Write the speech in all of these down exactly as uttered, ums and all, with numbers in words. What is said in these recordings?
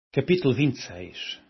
Capítulo vinte e seis.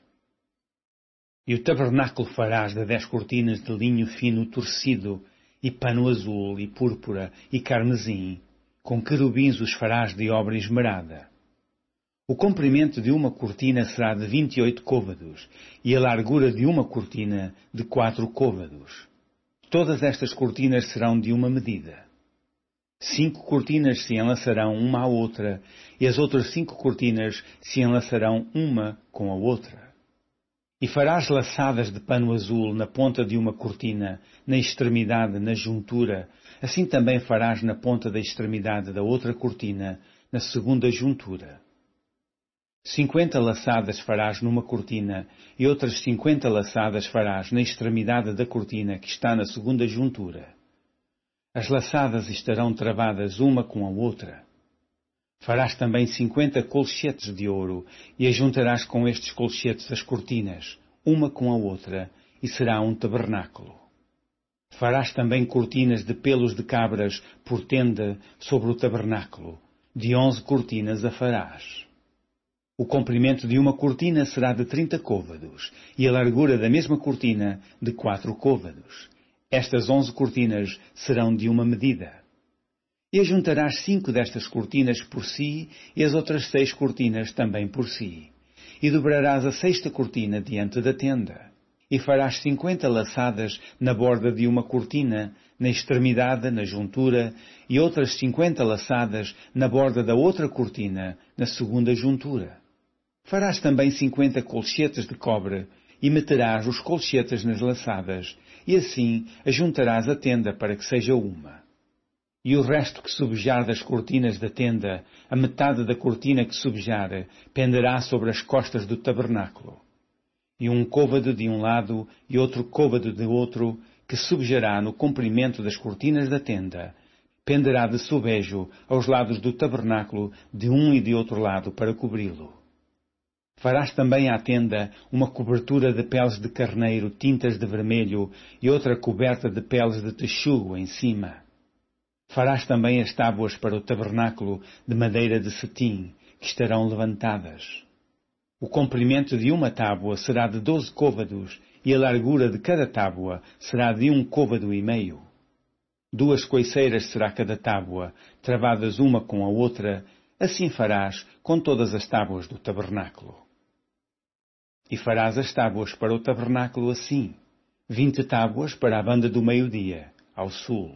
E o tabernáculo farás de dez cortinas de linho fino torcido, e pano azul, e púrpura, e carmesim, com querubins os farás de obra esmerada. O comprimento de uma cortina será de vinte e oito côvados, e a largura de uma cortina de quatro côvados. Todas estas cortinas serão de uma medida. Cinco cortinas se enlaçarão uma à outra, e as outras cinco cortinas se enlaçarão uma com a outra. E farás laçadas de pano azul na ponta de uma cortina, na extremidade, na juntura, assim também farás na ponta da extremidade da outra cortina, na segunda juntura. Cinquenta laçadas farás numa cortina, e outras cinquenta laçadas farás na extremidade da cortina que está na segunda juntura. As laçadas estarão travadas uma com a outra. Farás também cinquenta colchetes de ouro, e ajuntarás com estes colchetes as cortinas, uma com a outra, e será um tabernáculo. Farás também cortinas de pelos de cabras por tenda sobre o tabernáculo, de onze cortinas a farás. O comprimento de uma cortina será de trinta côvados, e a largura da mesma cortina de quatro côvados. Estas onze cortinas serão de uma medida. E ajuntarás cinco destas cortinas por si, e as outras seis cortinas também por si. E dobrarás a sexta cortina diante da tenda. E farás cinquenta laçadas na borda de uma cortina, na extremidade, na juntura, e outras cinquenta laçadas na borda da outra cortina, na segunda juntura. Farás também cinquenta colchetes de cobre, e meterás os colchetes nas laçadas, e assim ajuntarás a tenda para que seja uma. E o resto que subjar das cortinas da tenda, a metade da cortina que subjar, penderá sobre as costas do tabernáculo. E um côvado de um lado e outro côvado de outro, que subjará no comprimento das cortinas da tenda, penderá de sobejo aos lados do tabernáculo de um e de outro lado para cobri-lo. Farás também à tenda uma cobertura de peles de carneiro tintas de vermelho e outra coberta de peles de texugo em cima. Farás também as tábuas para o tabernáculo de madeira de cetim, que estarão levantadas. O comprimento de uma tábua será de doze côvados e a largura de cada tábua será de um côvado e meio. Duas coiceiras será cada tábua, travadas uma com a outra, assim farás com todas as tábuas do tabernáculo. E farás as tábuas para o tabernáculo assim, vinte tábuas para a banda do meio-dia, ao sul.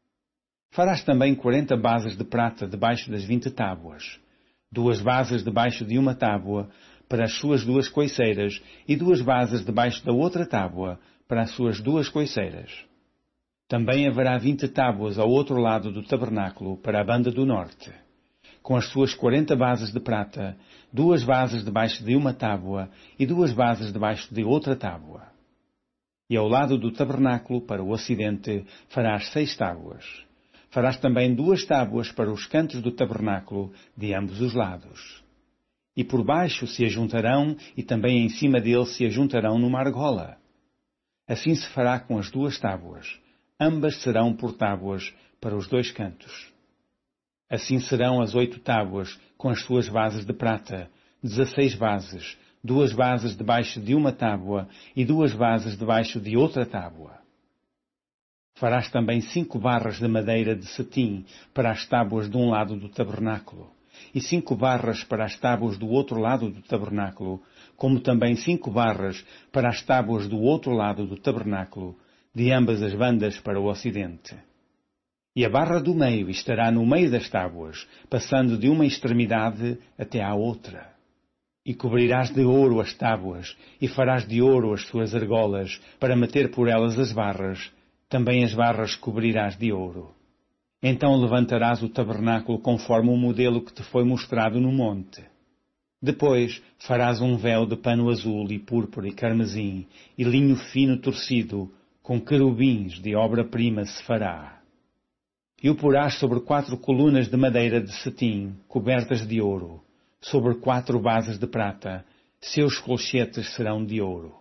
Farás também quarenta basas de prata debaixo das vinte tábuas, duas basas debaixo de uma tábua para as suas duas coiceiras e duas basas debaixo da outra tábua para as suas duas coiceiras. Também haverá vinte tábuas ao outro lado do tabernáculo para a banda do norte, com as suas quarenta basas de prata, duas basas debaixo de uma tábua e duas basas debaixo de outra tábua. E ao lado do tabernáculo, para o ocidente, farás seis tábuas. Farás também duas tábuas para os cantos do tabernáculo, de ambos os lados. E por baixo se ajuntarão, e também em cima dele se ajuntarão numa argola. Assim se fará com as duas tábuas. Ambas serão por tábuas para os dois cantos. Assim serão as oito tábuas, com as suas bases de prata, dezesseis bases, duas bases debaixo de uma tábua e duas bases debaixo de outra tábua. Farás também cinco barras de madeira de cetim para as tábuas de um lado do tabernáculo, e cinco barras para as tábuas do outro lado do tabernáculo, como também cinco barras para as tábuas do outro lado do tabernáculo, de ambas as bandas para o ocidente. E a barra do meio estará no meio das tábuas, passando de uma extremidade até à outra. E cobrirás de ouro as tábuas, e farás de ouro as suas argolas, para meter por elas as barras. Também as barras cobrirás de ouro. Então levantarás o tabernáculo conforme o modelo que te foi mostrado no monte. Depois farás um véu de pano azul e púrpura e carmesim, e linho fino torcido, com querubins de obra-prima se fará. E o porás sobre quatro colunas de madeira de cetim, cobertas de ouro, sobre quatro bases de prata, seus colchetes serão de ouro.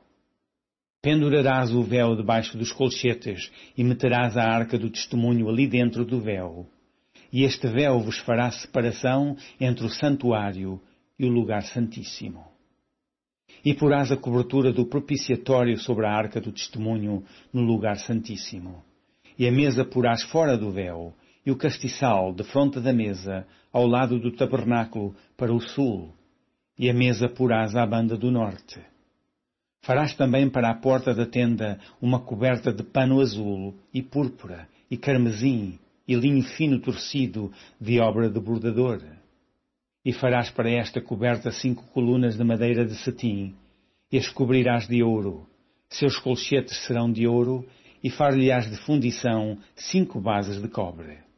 Pendurarás o véu debaixo dos colchetes e meterás a arca do testemunho ali dentro do véu. E este véu vos fará separação entre o santuário e o lugar santíssimo. E porás a cobertura do propiciatório sobre a arca do testemunho no lugar santíssimo. E a mesa porás fora do véu, e o castiçal de fronte da mesa, ao lado do tabernáculo, para o sul. E a mesa porás à banda do norte. Farás também para a porta da tenda uma coberta de pano azul, e púrpura, e carmesim, e linho fino torcido de obra de bordador. E farás para esta coberta cinco colunas de madeira de cetim, e as cobrirás de ouro. Seus colchetes serão de ouro, e far-lhe-ás de fundição cinco bases de cobre.